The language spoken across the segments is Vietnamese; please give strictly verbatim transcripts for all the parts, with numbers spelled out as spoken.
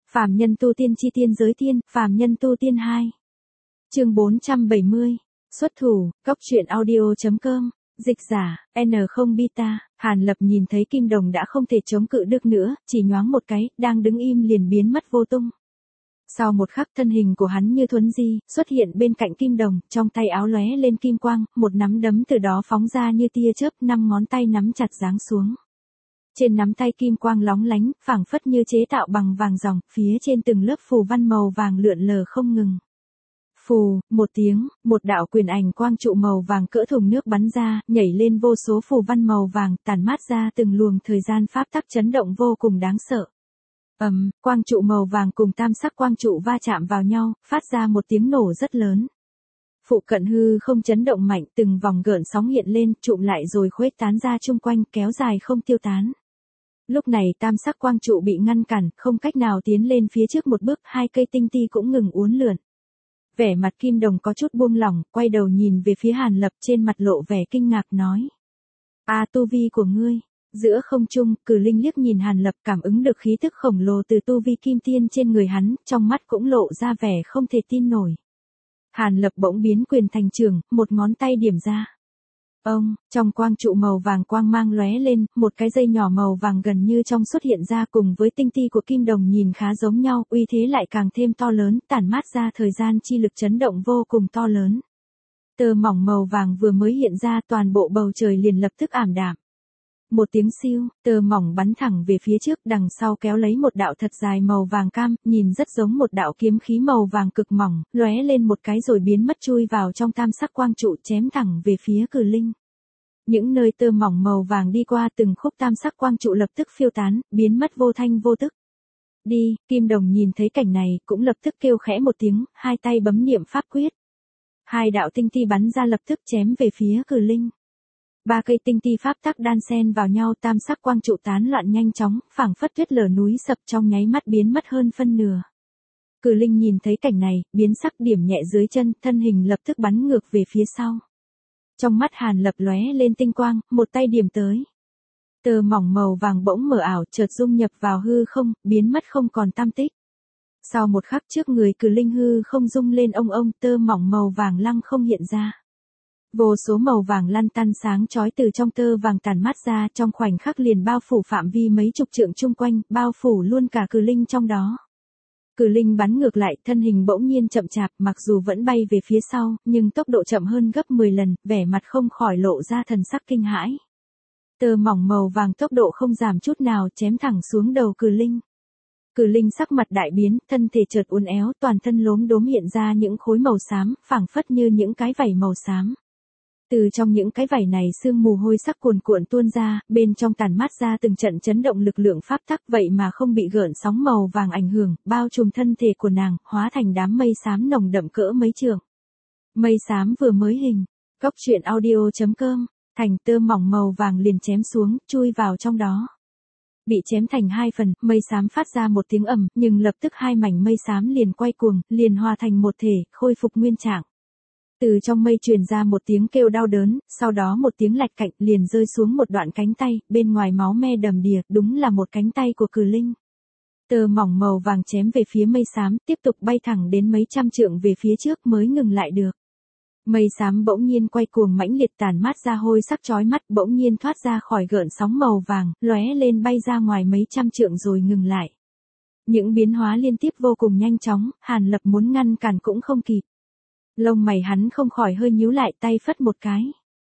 Phàm nhân tu tiên chi tiên giới tiên, phàm nhân tu tiên hai. Chương bốn trăm bảy mươi. Xuất thủ, Cóc truyện audio chấm com. Dịch giả, N không Beta. Hàn Lập nhìn thấy Kim Đồng đã không thể chống cự được nữa, chỉ nhoáng một cái, đang đứng im liền biến mất vô tung. Sau một khắc thân hình của hắn như thuấn di, xuất hiện bên cạnh Kim Đồng, trong tay áo lóe lên kim quang, một nắm đấm từ đó phóng ra như tia chớp, năm ngón tay nắm chặt giáng xuống. Trên nắm tay kim quang lóng lánh, phảng phất như chế tạo bằng vàng ròng, phía trên từng lớp phù văn màu vàng lượn lờ không ngừng. Phù, một tiếng, một đạo quyền ảnh quang trụ màu vàng cỡ thùng nước bắn ra, nhảy lên vô số phù văn màu vàng, tản mát ra từng luồng thời gian pháp tắc chấn động vô cùng đáng sợ. Ầm, um, quang trụ màu vàng cùng tam sắc quang trụ va chạm vào nhau, phát ra một tiếng nổ rất lớn. Phụ cận hư không chấn động mạnh, từng vòng gợn sóng hiện lên, trụm lại rồi khuếch tán ra chung quanh, kéo dài không tiêu tán. Lúc này tam sắc quang trụ bị ngăn cản, không cách nào tiến lên phía trước một bước, hai cây tinh ti cũng ngừng uốn lượn. Vẻ mặt Kim Đồng có chút buông lỏng, quay đầu nhìn về phía Hàn Lập, trên mặt lộ vẻ kinh ngạc nói. A tu vi của ngươi. Giữa không trung, Cử Linh liếc nhìn Hàn Lập, cảm ứng được khí tức khổng lồ từ tu vi kim tiên trên người hắn, trong mắt cũng lộ ra vẻ không thể tin nổi. Hàn Lập bỗng biến quyền thành trường, một ngón tay điểm ra. Ông, trong quang trụ màu vàng quang mang lóe lên, một cái dây nhỏ màu vàng gần như trong xuất hiện ra, cùng với tinh ti của Kim Đồng nhìn khá giống nhau, uy thế lại càng thêm to lớn, tản mát ra thời gian chi lực chấn động vô cùng to lớn. Tơ mỏng màu vàng vừa mới hiện ra, toàn bộ bầu trời liền lập tức ảm đạm. Một tiếng siêu, tơ mỏng bắn thẳng về phía trước, đằng sau kéo lấy một đạo thật dài màu vàng cam, nhìn rất giống một đạo kiếm khí màu vàng cực mỏng, lóe lên một cái rồi biến mất chui vào trong tam sắc quang trụ, chém thẳng về phía Cử Linh. Những nơi tơ mỏng màu vàng đi qua, từng khúc tam sắc quang trụ lập tức phiêu tán, biến mất vô thanh vô tức. Đi, Kim Đồng nhìn thấy cảnh này, cũng lập tức kêu khẽ một tiếng, hai tay bấm niệm pháp quyết. Hai đạo tinh ti bắn ra lập tức chém về phía Cử Linh. Ba cây tinh ti pháp tắc đan xen vào nhau, tam sắc quang trụ tán loạn nhanh chóng, phảng phất tuyết lở núi sập, trong nháy mắt biến mất hơn phân nửa. Cử Linh nhìn thấy cảnh này, biến sắc, điểm nhẹ dưới chân, thân hình lập tức bắn ngược về phía sau. Trong mắt Hàn Lập lóe lên tinh quang, một tay điểm tới. Tơ mỏng màu vàng bỗng mở ảo, chợt dung nhập vào hư không, biến mất không còn tăm tích. Sau một khắc trước người Cử Linh hư không rung lên ông ông, tơ mỏng màu vàng lăng không hiện ra. Vô số màu vàng lăn tăn sáng chói từ trong tơ vàng tản mát ra, trong khoảnh khắc liền bao phủ phạm vi mấy chục trượng chung quanh, bao phủ luôn cả Cử Linh trong đó. Cử Linh bắn ngược lại, thân hình bỗng nhiên chậm chạp, mặc dù vẫn bay về phía sau, nhưng tốc độ chậm hơn gấp mười lần, vẻ mặt không khỏi lộ ra thần sắc kinh hãi. Tơ mỏng màu vàng tốc độ không giảm chút nào, chém thẳng xuống đầu Cử Linh. Cử Linh sắc mặt đại biến, thân thể chợt uốn éo, toàn thân lốm đốm hiện ra những khối màu xám, phảng phất như những cái vảy màu xám. Từ trong những cái vảy này sương mù hôi sắc cuồn cuộn tuôn ra, bên trong tản mát ra từng trận chấn động lực lượng pháp tắc, vậy mà không bị gợn sóng màu vàng ảnh hưởng, bao trùm thân thể của nàng, hóa thành đám mây xám nồng đậm cỡ mấy trượng. Mây xám vừa mới hình, Cóc truyện audio chấm com, thành tơ mỏng màu vàng liền chém xuống, chui vào trong đó. Bị chém thành hai phần, mây xám phát ra một tiếng ầm, nhưng lập tức hai mảnh mây xám liền quay cuồng, liền hòa thành một thể, khôi phục nguyên trạng. Từ trong mây truyền ra một tiếng kêu đau đớn, sau đó một tiếng lạch cạnh, liền rơi xuống một đoạn cánh tay, bên ngoài máu me đầm đìa, đúng là một cánh tay của Cử Linh. Tơ mỏng màu vàng chém về phía mây xám, tiếp tục bay thẳng đến mấy trăm trượng về phía trước mới ngừng lại được. Mây xám bỗng nhiên quay cuồng mãnh liệt, tản mát ra hôi sắc chói mắt, bỗng nhiên thoát ra khỏi gợn sóng màu vàng, lóe lên bay ra ngoài mấy trăm trượng rồi ngừng lại. Những biến hóa liên tiếp vô cùng nhanh chóng, Hàn Lập muốn ngăn cản cũng không kịp. Lông mày hắn không khỏi hơi nhíu lại, tay phất một cái.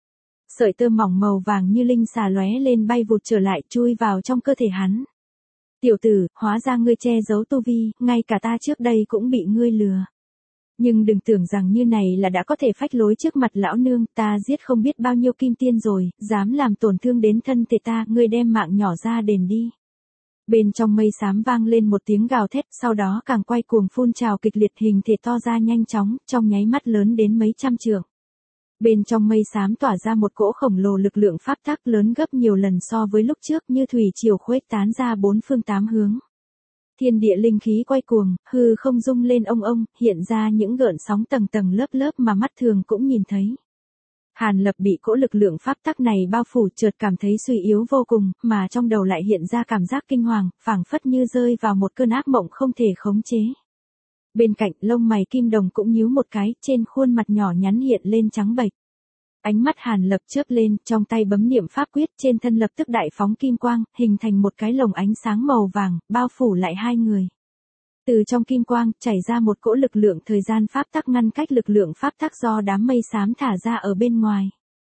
Sợi tơ mỏng màu vàng như linh xà lóe lên bay vụt trở lại, chui vào trong cơ thể hắn. Tiểu tử, hóa ra ngươi che giấu tu vi, ngay cả ta trước đây cũng bị ngươi lừa. Nhưng đừng tưởng rằng như này là đã có thể phách lối trước mặt lão nương, ta giết không biết bao nhiêu kim tiên rồi, dám làm tổn thương đến thân thể ta, ngươi đem mạng nhỏ ra đền đi. Bên trong mây xám vang lên một tiếng gào thét, sau đó càng quay cuồng phun trào kịch liệt, hình thể to ra nhanh chóng, trong nháy mắt lớn đến mấy trăm trượng. Bên trong mây xám tỏa ra một cỗ khổng lồ lực lượng pháp tắc lớn gấp nhiều lần so với lúc trước, như thủy triều khuếch tán ra bốn phương tám hướng. Thiên địa linh khí quay cuồng, hư không rung lên ông ông, hiện ra những gợn sóng tầng tầng lớp lớp mà mắt thường cũng nhìn thấy. Hàn Lập bị cỗ lực lượng pháp tắc này bao phủ, chợt cảm thấy suy yếu vô cùng, mà trong đầu lại hiện ra cảm giác kinh hoàng, phảng phất như rơi vào một cơn ác mộng không thể khống chế. Bên cạnh, lông mày Kim Đồng cũng nhíu một cái, trên khuôn mặt nhỏ nhắn hiện lên trắng bệch. Ánh mắt Hàn Lập chớp lên, trong tay bấm niệm pháp quyết, trên thân lập tức đại phóng kim quang, hình thành một cái lồng ánh sáng màu vàng, bao phủ lại hai người. Từ trong kim quang, chảy ra một cỗ lực lượng thời gian pháp tắc ngăn cách lực lượng pháp tắc do đám mây xám thả ra ở bên ngoài.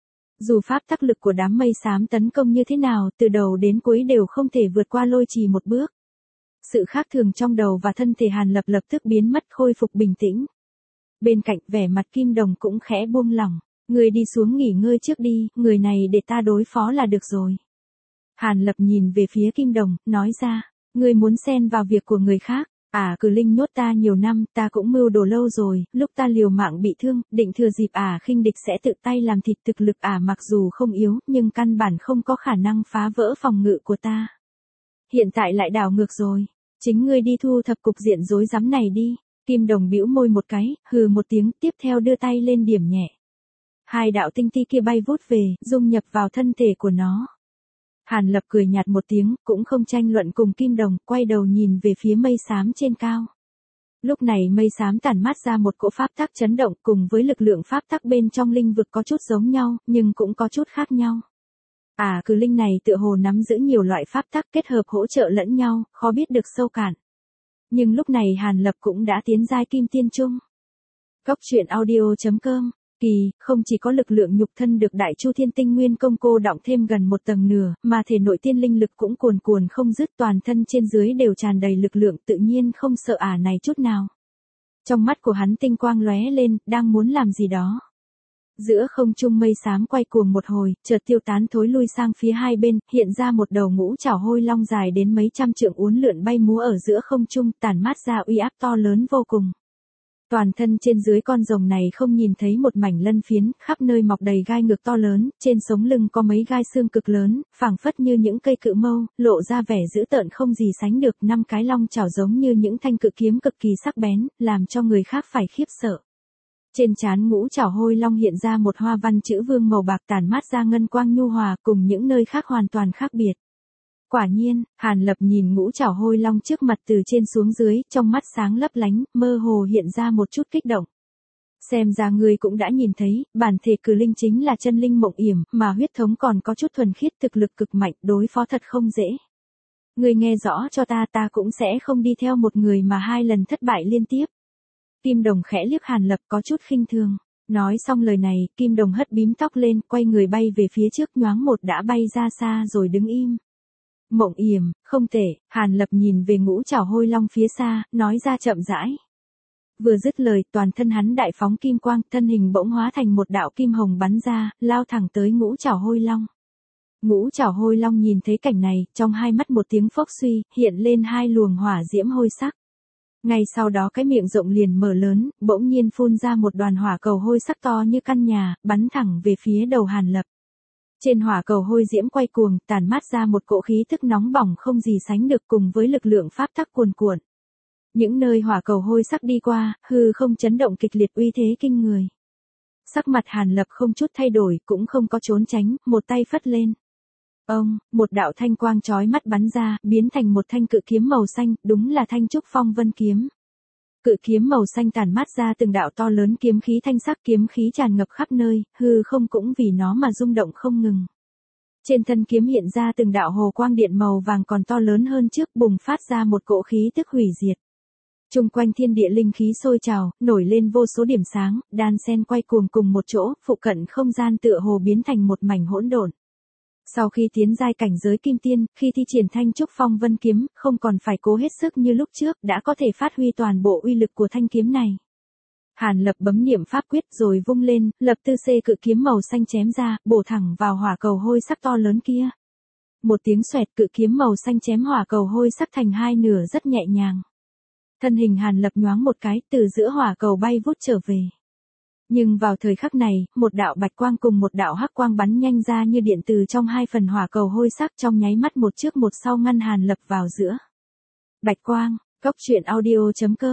Dù pháp tắc lực của đám mây xám tấn công như thế nào, từ đầu đến cuối đều không thể vượt qua lôi trì một bước. Sự khác thường trong đầu và thân thể Hàn Lập lập tức biến mất, khôi phục bình tĩnh. Bên cạnh, vẻ mặt Kim Đồng cũng khẽ buông lỏng. Người đi xuống nghỉ ngơi trước đi, người này để ta đối phó là được rồi. Hàn Lập nhìn về phía Kim Đồng, nói ra, ngươi muốn xen vào việc của người khác. À, Cử Linh nhốt ta nhiều năm, ta cũng mưu đồ lâu rồi, lúc ta liều mạng bị thương, định thừa dịp à khinh địch sẽ tự tay làm thịt, thực lực à mặc dù không yếu, nhưng căn bản không có khả năng phá vỡ phòng ngự của ta. Hiện tại lại đảo ngược rồi, chính ngươi đi thu thập cục diện rối rắm này đi. Kim Đồng bĩu môi một cái, hừ một tiếng, tiếp theo đưa tay lên điểm nhẹ. Hai đạo tinh ti kia bay vút về, dung nhập vào thân thể của nó. Hàn Lập cười nhạt một tiếng, cũng không tranh luận cùng Kim Đồng, quay đầu nhìn về phía mây xám trên cao. Lúc này mây xám tản mát ra một cỗ pháp tắc chấn động, cùng với lực lượng pháp tắc bên trong linh vực có chút giống nhau, nhưng cũng có chút khác nhau. À, Cử Linh này tựa hồ nắm giữ nhiều loại pháp tắc kết hợp hỗ trợ lẫn nhau, khó biết được sâu cạn. Nhưng lúc này Hàn Lập cũng đã tiến giai kim tiên trung. Góc truyện audio chấm com. Kỳ, không chỉ có lực lượng nhục thân được Đại Chu Thiên Tinh Nguyên Công cô đọng thêm gần một tầng nửa, mà thể nội tiên linh lực cũng cuồn cuồn không dứt, toàn thân trên dưới đều tràn đầy lực lượng, tự nhiên không sợ ả này chút nào. Trong mắt của hắn tinh quang lóe lên, đang muốn làm gì đó. Giữa không trung mây xám quay cuồng một hồi, chợt tiêu tán thối lui sang phía hai bên, hiện ra một đầu ngũ trảo hôi long dài đến mấy trăm trượng uốn lượn bay múa ở giữa không trung, tản mát ra uy áp to lớn vô cùng. Toàn thân trên dưới con rồng này không nhìn thấy một mảnh lân phiến, khắp nơi mọc đầy gai ngược to lớn, trên sống lưng có mấy gai xương cực lớn, phảng phất như những cây cự mâu, lộ ra vẻ dữ tợn không gì sánh được, năm cái long chảo giống như những thanh cự kiếm cực kỳ sắc bén, làm cho người khác phải khiếp sợ. Trên trán ngũ trảo hôi long hiện ra một hoa văn chữ vương màu bạc tản mát ra ngân quang nhu hòa, cùng những nơi khác hoàn toàn khác biệt. Quả nhiên, Hàn Lập nhìn ngũ trảo hôi long trước mặt từ trên xuống dưới, trong mắt sáng lấp lánh, mơ hồ hiện ra một chút kích động. Xem ra ngươi cũng đã nhìn thấy, bản thể Cử Linh chính là chân linh mộng yểm, mà huyết thống còn có chút thuần khiết, thực lực cực mạnh, đối phó thật không dễ. Ngươi nghe rõ cho ta, ta cũng sẽ không đi theo một người mà hai lần thất bại liên tiếp. Kim Đồng khẽ liếc Hàn Lập có chút khinh thường. Nói xong lời này, Kim Đồng hất bím tóc lên, quay người bay về phía trước, nhoáng một đã bay ra xa rồi đứng im. Mộng yểm, không tệ. Hàn Lập nhìn về ngũ trảo hôi long phía xa, nói ra chậm rãi. Vừa dứt lời, toàn thân hắn đại phóng kim quang, thân hình bỗng hóa thành một đạo kim hồng bắn ra, lao thẳng tới ngũ trảo hôi long. Ngũ trảo hôi long nhìn thấy cảnh này, trong hai mắt một tiếng phốc suy, hiện lên hai luồng hỏa diễm hôi sắc. Ngay sau đó cái miệng rộng liền mở lớn, bỗng nhiên phun ra một đoàn hỏa cầu hôi sắc to như căn nhà, bắn thẳng về phía đầu Hàn Lập. Trên hỏa cầu hôi diễm quay cuồng, tản mát ra một cỗ khí tức nóng bỏng không gì sánh được, cùng với lực lượng pháp tắc cuồn cuộn. Những nơi hỏa cầu hôi sắc đi qua, hư không chấn động kịch liệt, uy thế kinh người. Sắc mặt Hàn Lập không chút thay đổi, cũng không có trốn tránh, một tay phất lên. Ông, một đạo thanh quang chói mắt bắn ra, biến thành một thanh cự kiếm màu xanh, đúng là thanh trúc phong vân kiếm. Cự kiếm màu xanh tản mát ra từng đạo to lớn kiếm khí thanh sắc, kiếm khí tràn ngập khắp nơi, hư không cũng vì nó mà rung động không ngừng. Trên thân kiếm hiện ra từng đạo hồ quang điện màu vàng còn to lớn hơn trước, bùng phát ra một cỗ khí tức hủy diệt. Trung quanh thiên địa linh khí sôi trào, nổi lên vô số điểm sáng, đan xen quay cuồng cùng một chỗ, phụ cận không gian tựa hồ biến thành một mảnh hỗn độn. Sau khi tiến giai cảnh giới kim tiên, khi thi triển thanh trúc phong vân kiếm, không còn phải cố hết sức như lúc trước, đã có thể phát huy toàn bộ uy lực của thanh kiếm này. Hàn Lập bấm niệm pháp quyết rồi vung lên, lập tư xê cự kiếm màu xanh chém ra, bổ thẳng vào hỏa cầu hôi sắc to lớn kia. Một tiếng xoẹt, cự kiếm màu xanh chém hỏa cầu hôi sắc thành hai nửa rất nhẹ nhàng. Thân hình Hàn Lập nhoáng một cái, từ giữa hỏa cầu bay vút trở về. Nhưng vào thời khắc này, một đạo bạch quang cùng một đạo hắc quang bắn nhanh ra như điện từ trong hai phần hỏa cầu hôi sắc, trong nháy mắt một trước một sau ngăn Hàn Lập vào giữa. Bạch quang, góc truyện audio chấm com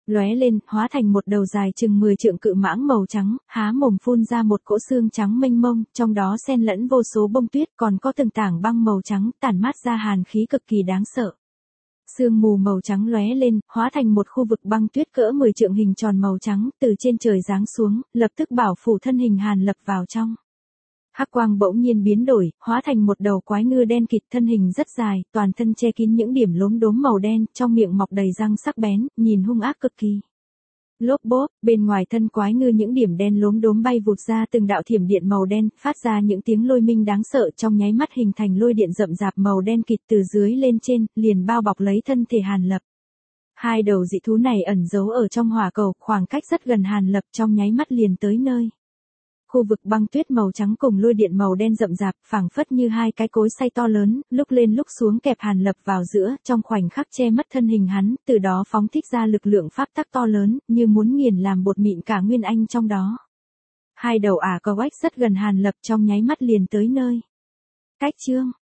lóe lên, hóa thành một đầu dài chừng mười trượng cự mãng màu trắng, há mồm phun ra một cỗ xương trắng mênh mông, trong đó xen lẫn vô số bông tuyết, còn có từng tảng băng màu trắng, tản mát ra hàn khí cực kỳ đáng sợ. Sương mù màu trắng lóe lên, hóa thành một khu vực băng tuyết cỡ mười trượng hình tròn màu trắng, từ trên trời giáng xuống, lập tức bảo phủ thân hình Hàn Lập vào trong. Hắc quang bỗng nhiên biến đổi, hóa thành một đầu quái ngư đen kịt, thân hình rất dài, toàn thân che kín những điểm lốm đốm màu đen, trong miệng mọc đầy răng sắc bén, nhìn hung ác cực kỳ. Lốp bốp, bên ngoài thân quái ngư những điểm đen lốm đốm bay vụt ra từng đạo thiểm điện màu đen, phát ra những tiếng lôi minh đáng sợ, trong nháy mắt hình thành lôi điện rậm rạp màu đen kịt từ dưới lên trên, liền bao bọc lấy thân thể Hàn Lập. Hai đầu dị thú này ẩn giấu ở trong hỏa cầu, khoảng cách rất gần Hàn Lập, trong nháy mắt liền tới nơi. Khu vực băng tuyết màu trắng cùng lôi điện màu đen rậm rạp, phảng phất như hai cái cối xay to lớn, lúc lên lúc xuống kẹp Hàn Lập vào giữa, trong khoảnh khắc che mất thân hình hắn, từ đó phóng thích ra lực lượng pháp tắc to lớn, như muốn nghiền làm bột mịn cả nguyên anh trong đó. Hai đầu ả có oách rất gần Hàn Lập, trong nháy mắt liền tới nơi. Cách chương